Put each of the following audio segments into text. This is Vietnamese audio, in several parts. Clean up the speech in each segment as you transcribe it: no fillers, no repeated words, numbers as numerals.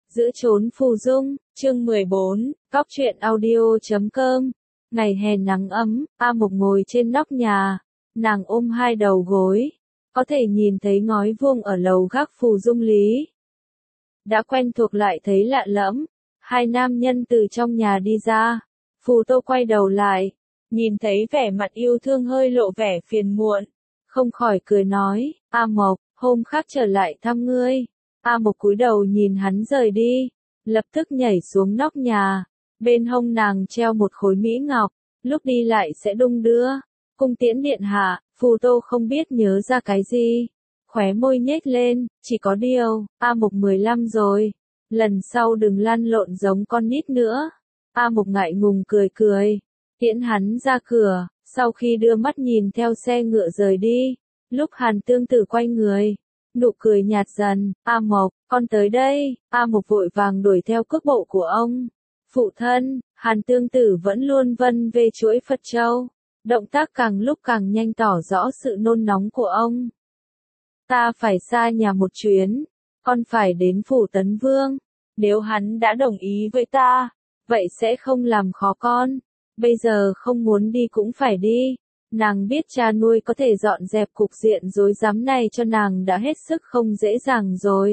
Giữa chốn phù dung, chương 14, Cóc truyện audio.com. Ngày hè nắng ấm, A Mộc ngồi trên nóc nhà, nàng ôm hai đầu gối, có thể nhìn thấy ngói vuông ở lầu gác phù dung lý. Đã quen thuộc lại thấy lạ lẫm, hai nam nhân từ trong nhà đi ra, Phù Tô quay đầu lại, nhìn thấy vẻ mặt yêu thương hơi lộ vẻ phiền muộn, không khỏi cười nói, A Mộc, hôm khác trở lại thăm ngươi. A Mộc cúi đầu nhìn hắn rời đi, lập tức nhảy xuống nóc nhà, bên hông nàng treo một khối mỹ ngọc, lúc đi lại sẽ đung đưa. Cung tiễn điện hạ, Phù Tô không biết nhớ ra cái gì, khóe môi nhếch lên, chỉ có điều, A Mộc 15 rồi, lần sau đừng lăn lộn giống con nít nữa. A Mộc ngại ngùng cười cười, tiễn hắn ra cửa, sau khi đưa mắt nhìn theo xe ngựa rời đi, lúc Hàn Tương Tử quay người, nụ cười nhạt dần, A Mộc, con tới đây. A Mộc vội vàng đuổi theo cước bộ của ông. Phụ thân, Hàn Tương Tử vẫn luôn vân về chuỗi Phật Châu, động tác càng lúc càng nhanh tỏ rõ sự nôn nóng của ông. Ta phải xa nhà một chuyến, con phải đến phủ Tấn Vương, nếu hắn đã đồng ý với ta, vậy sẽ không làm khó con, bây giờ không muốn đi cũng phải đi. Nàng biết cha nuôi có thể dọn dẹp cục diện rối rắm này cho nàng đã hết sức không dễ dàng rồi.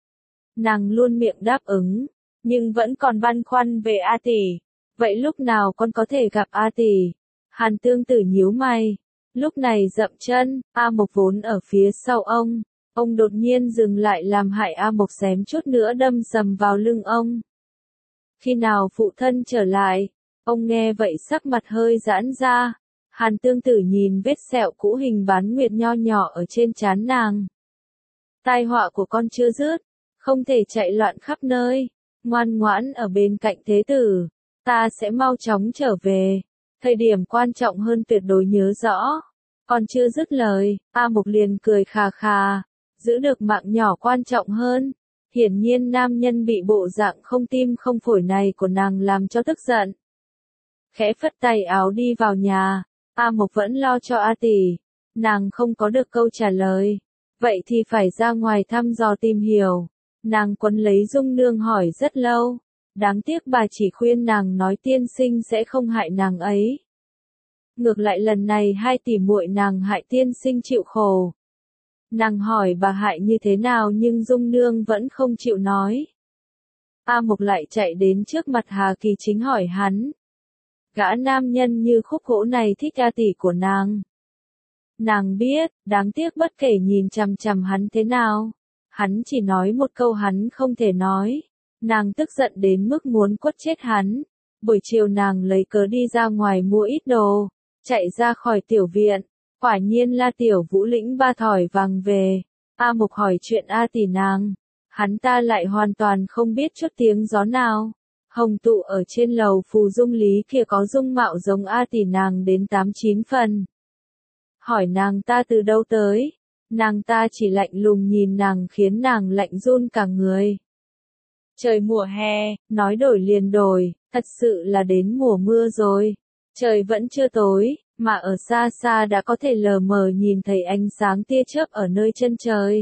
Nàng luôn miệng đáp ứng, nhưng vẫn còn băn khoăn về A tỷ. Vậy lúc nào con có thể gặp A tỷ? Hàn Tương Tử nhíu mày, lúc này dậm chân. A Mộc vốn ở phía sau ông đột nhiên dừng lại làm hại A Mộc xém chút nữa đâm sầm vào lưng ông. Khi nào phụ thân trở lại? Ông nghe vậy sắc mặt hơi giãn ra. Hàn Tương Tử nhìn vết sẹo cũ hình bán nguyệt nho nhỏ ở trên trán nàng. Tai họa của con chưa dứt, không thể chạy loạn khắp nơi, ngoan ngoãn ở bên cạnh thế tử, ta sẽ mau chóng trở về, thời điểm quan trọng hơn tuyệt đối nhớ rõ. Còn chưa dứt lời, A Mộc liền cười khà khà, giữ được mạng nhỏ quan trọng hơn. Hiển nhiên nam nhân bị bộ dạng không tim không phổi này của nàng làm cho tức giận. Khẽ phất tay áo đi vào nhà. A Mộc vẫn lo cho A tỷ, nàng không có được câu trả lời, vậy thì phải ra ngoài thăm dò tìm hiểu. Nàng quấn lấy Dung Nương hỏi rất lâu, đáng tiếc bà chỉ khuyên nàng nói tiên sinh sẽ không hại nàng ấy. Ngược lại lần này hai tỷ muội nàng hại tiên sinh chịu khổ. Nàng hỏi bà hại như thế nào nhưng Dung Nương vẫn không chịu nói. A Mộc lại chạy đến trước mặt Hà Kỳ Chính hỏi hắn. Gã nam nhân như khúc gỗ này thích A tỷ của nàng. Nàng biết, đáng tiếc bất kể nhìn chằm chằm hắn thế nào, hắn chỉ nói một câu hắn không thể nói. Nàng tức giận đến mức muốn quất chết hắn. Buổi chiều nàng lấy cớ đi ra ngoài mua ít đồ, chạy ra khỏi tiểu viện, quả nhiên là Tiểu Vũ lĩnh 3 thỏi vàng về. A Mộc hỏi chuyện A tỷ nàng, hắn ta lại hoàn toàn không biết chút tiếng gió nào. Hồng tụ ở trên lầu phù dung lý kia có dung mạo giống A tỷ nàng đến 8-9 phần. Hỏi nàng ta từ đâu tới, nàng ta chỉ lạnh lùng nhìn nàng khiến nàng lạnh run cả người. Trời mùa hè, nói đổi liền đổi, thật sự là đến mùa mưa rồi. Trời vẫn chưa tối, mà ở xa xa đã có thể lờ mờ nhìn thấy ánh sáng tia chớp ở nơi chân trời.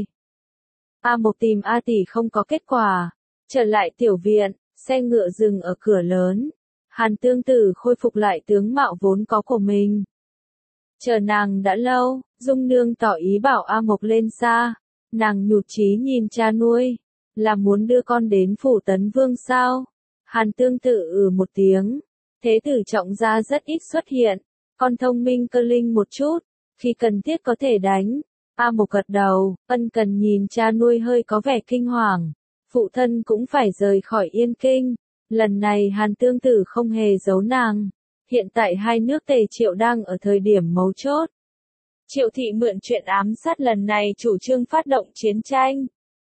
A Mộc tìm A tỷ không có kết quả, trở lại tiểu viện. Xe ngựa dừng ở cửa lớn. Hàn Tương Tử khôi phục lại tướng mạo vốn có của mình. Chờ nàng đã lâu, Dung Nương tỏ ý bảo A Mộc lên xa. Nàng nhụt chí nhìn cha nuôi, là muốn đưa con đến phủ Tấn Vương sao? Hàn Tương Tử một tiếng. Thế tử Trọng Gia rất ít xuất hiện, con thông minh cơ linh một chút, khi cần thiết có thể đánh. A Mộc gật đầu, ân cần nhìn cha nuôi hơi có vẻ kinh hoàng. Phụ thân cũng phải rời khỏi Yên Kinh. Lần này Hàn Tương Tử không hề giấu nàng. Hiện tại hai nước Tề Triệu đang ở thời điểm mấu chốt. Triệu thị mượn chuyện ám sát lần này chủ trương phát động chiến tranh.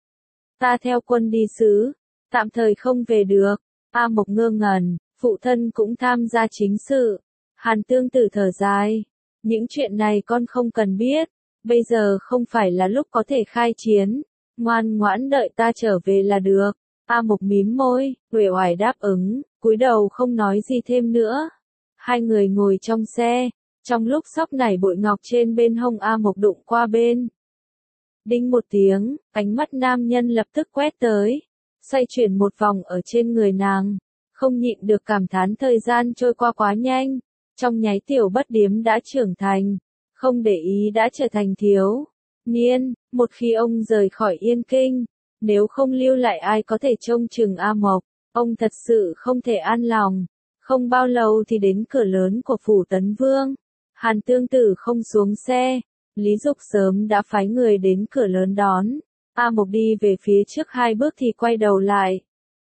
Ta theo quân đi sứ, tạm thời không về được. A Mộc ngơ ngẩn, phụ thân cũng tham gia chính sự. Hàn Tương Tử thở dài. Những chuyện này con không cần biết. Bây giờ không phải là lúc có thể khai chiến. Ngoan ngoãn đợi ta trở về là được. A Mộc mím môi, uể oải đáp ứng, cúi đầu không nói gì thêm nữa. Hai người ngồi trong xe, trong lúc xóc nảy bội ngọc trên bên hông A Mộc đụng qua bên. Đinh một tiếng, ánh mắt nam nhân lập tức quét tới. xoay chuyển một vòng ở trên người nàng, không nhịn được cảm thán thời gian trôi qua quá nhanh, trong nháy Tiểu Bất Điếm đã trưởng thành, không để ý đã trở thành thiếu niên, một khi ông rời khỏi Yên Kinh, nếu không lưu lại ai có thể trông chừng A Mộc, ông thật sự không thể an lòng. Không bao lâu thì đến cửa lớn của phủ Tấn Vương. Hàn Tương Tử không xuống xe, Lý Dục sớm đã phái người đến cửa lớn đón. A Mộc đi về phía trước 2 bước thì quay đầu lại.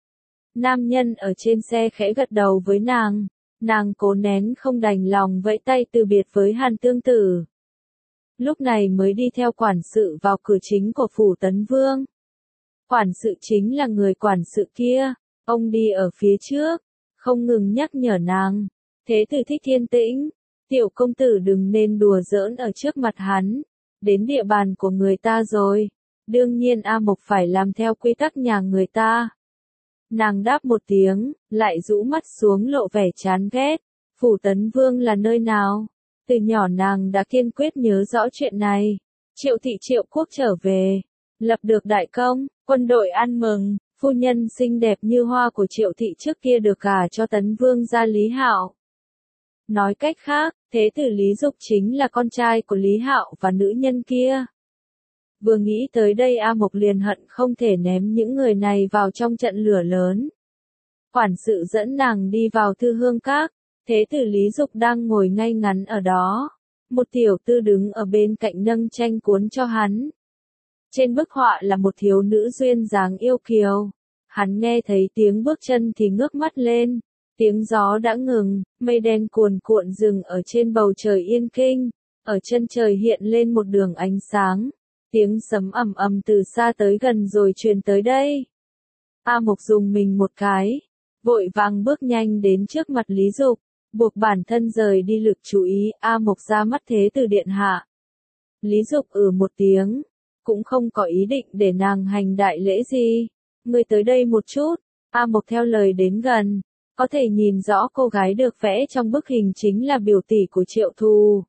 Nam nhân ở trên xe khẽ gật đầu với nàng cố nén không đành lòng vẫy tay từ biệt với Hàn Tương Tử. Lúc này mới đi theo quản sự vào cửa chính của phủ Tấn Vương. Quản sự chính là người quản sự kia, ông đi ở phía trước, không ngừng nhắc nhở nàng. Thế Tử thích yên tĩnh, Tiểu công tử đừng nên đùa giỡn ở trước mặt hắn, đến địa bàn của người ta rồi, đương nhiên A Mộc phải làm theo quy tắc nhà người ta. Nàng đáp một tiếng, lại rũ mắt xuống lộ vẻ chán ghét. Phủ Tấn Vương là nơi nào? Từ nhỏ nàng đã kiên quyết nhớ rõ chuyện này. Triệu thị Triệu quốc trở về, lập được đại công, quân đội ăn mừng, phu nhân xinh đẹp như hoa của Triệu thị trước kia được gả cho Tấn Vương gia Lý Hạo. Nói cách khác, thế tử Lý Dục chính là con trai của Lý Hạo và nữ nhân kia. Vừa nghĩ tới đây A Mộc liền hận không thể ném những người này vào trong trận lửa lớn. Quản sự dẫn nàng đi vào Thư Hương Các, thế tử Lý Dục đang ngồi ngay ngắn ở đó. Một tiểu tư đứng ở bên cạnh nâng tranh cuốn cho hắn. Trên bức họa là một thiếu nữ duyên dáng yêu kiều. Hắn nghe thấy tiếng bước chân thì ngước mắt lên. Tiếng gió đã ngừng, mây đen cuồn cuộn dừng ở trên bầu trời Yên Kinh. Ở chân trời hiện lên một đường ánh sáng. Tiếng sấm ầm ầm từ xa tới gần rồi truyền tới đây. A Mộc dùng mình một cái, vội vàng bước nhanh đến trước mặt Lý Dục, buộc bản thân rời đi lực chú ý. A Mộc ra mắt thế tử điện hạ. Lý Dục một tiếng, cũng không có ý định để nàng hành đại lễ gì. Ngươi tới đây một chút. A Mộc theo lời đến gần, có thể nhìn rõ cô gái được vẽ trong bức hình chính là biểu tỷ của Triệu Thù.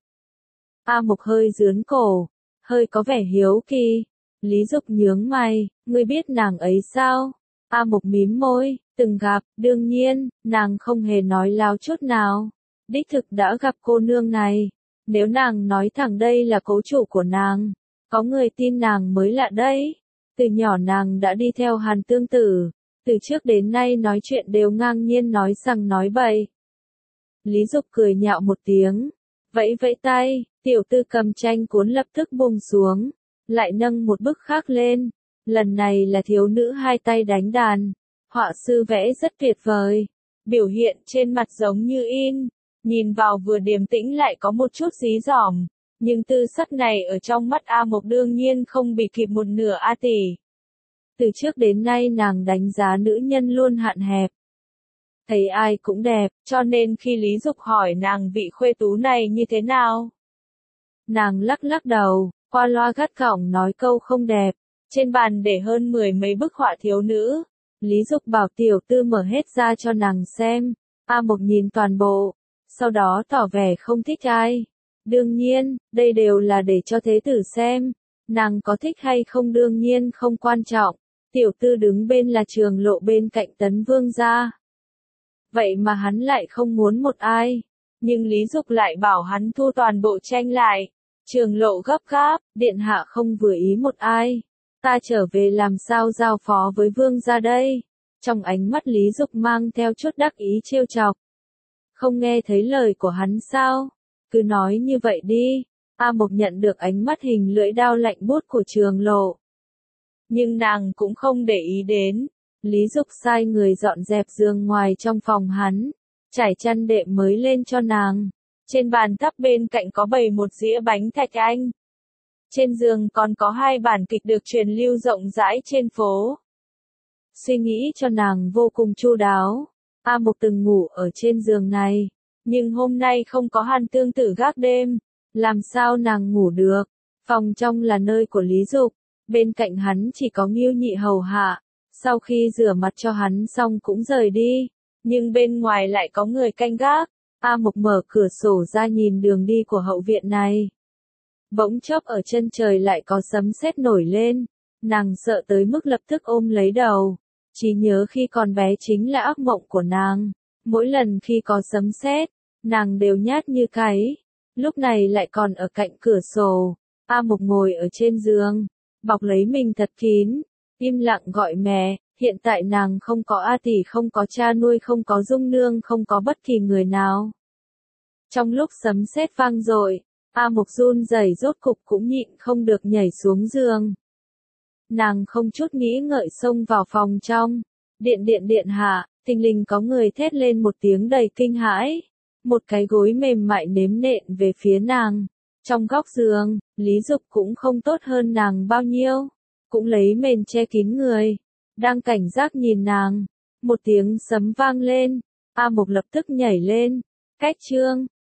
A Mộc hơi dướn cổ, hơi có vẻ hiếu kỳ. Lý Dục nhướng mày, ngươi biết nàng ấy sao? A Mộc mím môi, từng gặp, đương nhiên, nàng không hề nói láo chút nào. Đích thực đã gặp cô nương này. Nếu nàng nói thẳng đây là cố chủ của nàng, có người tin nàng mới lạ đấy. Từ nhỏ nàng đã đi theo Hàn Tương Tử, từ trước đến nay nói chuyện đều ngang nhiên nói rằng nói bậy. Lý Dục cười nhạo một tiếng, vẫy vẫy tay, tiểu tư cầm tranh cuốn lập tức buông xuống, lại nâng một bức khác lên. Lần này là thiếu nữ hai tay đánh đàn, họa sư vẽ rất tuyệt vời, biểu hiện trên mặt giống như in, nhìn vào vừa điềm tĩnh lại có một chút dí dỏm, nhưng tư sắc này ở trong mắt A Mộc đương nhiên không bị kịp một nửa A tỷ. Từ trước đến nay nàng đánh giá nữ nhân luôn hạn hẹp. Thấy ai cũng đẹp, cho nên khi Lý Dục hỏi nàng vị khuê tú này như thế nào, nàng lắc lắc đầu, qua loa gắt gỏng nói câu không đẹp. Trên bàn để hơn 10 mấy bức họa thiếu nữ. Lý Dục bảo tiểu tư mở hết ra cho nàng xem. A Mộc nhìn toàn bộ, sau đó tỏ vẻ không thích ai. Đương nhiên, đây đều là để cho thế tử xem. Nàng có thích hay không đương nhiên không quan trọng. Tiểu tư đứng bên là Trường Lộ bên cạnh Tấn Vương gia. Vậy mà hắn lại không muốn một ai. Nhưng Lý Dục lại bảo hắn thu toàn bộ tranh lại. Trường Lộ gấp gáp, điện hạ không vừa ý một ai. Ta trở về làm sao giao phó với vương gia đây? Trong ánh mắt Lý Dục mang theo chút đắc ý trêu chọc. Không nghe thấy lời của hắn sao? Cứ nói như vậy đi. A Mộc nhận được ánh mắt hình lưỡi đao lạnh buốt của Trường Lộ. Nhưng nàng cũng không để ý đến. Lý Dục sai người dọn dẹp giường ngoài trong phòng hắn, trải chăn đệm mới lên cho nàng. Trên bàn thắp bên cạnh có bày một dĩa bánh thạch anh. Trên giường còn có 2 bản kịch được truyền lưu rộng rãi trên phố. Suy nghĩ cho nàng vô cùng chu đáo. A Mộc từng ngủ ở trên giường này, nhưng hôm nay không có Hàn Tương Tử gác đêm, làm sao nàng ngủ được? Phòng trong là nơi của Lý Dục, bên cạnh hắn chỉ có Ngưu Nhị hầu hạ. Sau khi rửa mặt cho hắn xong cũng rời đi, nhưng bên ngoài lại có người canh gác. A Mộc mở cửa sổ ra nhìn đường đi của hậu viện này. Bỗng chốc ở chân trời lại có sấm sét nổi lên, nàng sợ tới mức lập tức ôm lấy đầu. Trí nhớ khi còn bé chính là ác mộng của nàng. Mỗi lần khi có sấm sét, nàng đều nhát như cáy. Lúc này lại còn ở cạnh cửa sổ. A Mục ngồi ở trên giường, bọc lấy mình thật kín, im lặng gọi mẹ. Hiện tại nàng không có A tỷ, không có cha nuôi, không có Dung nương, không có bất kỳ người nào. Trong lúc sấm sét vang dội, A Mục run rẩy rốt cục cũng nhịn không được nhảy xuống giường. Nàng không chút nghĩ ngợi xông vào phòng trong. Điện hạ, thình lình có người thét lên một tiếng đầy kinh hãi. Một cái gối mềm mại nếm nện về phía nàng. Trong góc giường, Lý Dục cũng không tốt hơn nàng bao nhiêu. Cũng lấy mền che kín người. Đang cảnh giác nhìn nàng. Một tiếng sấm vang lên. A Mục lập tức nhảy lên. Cách chương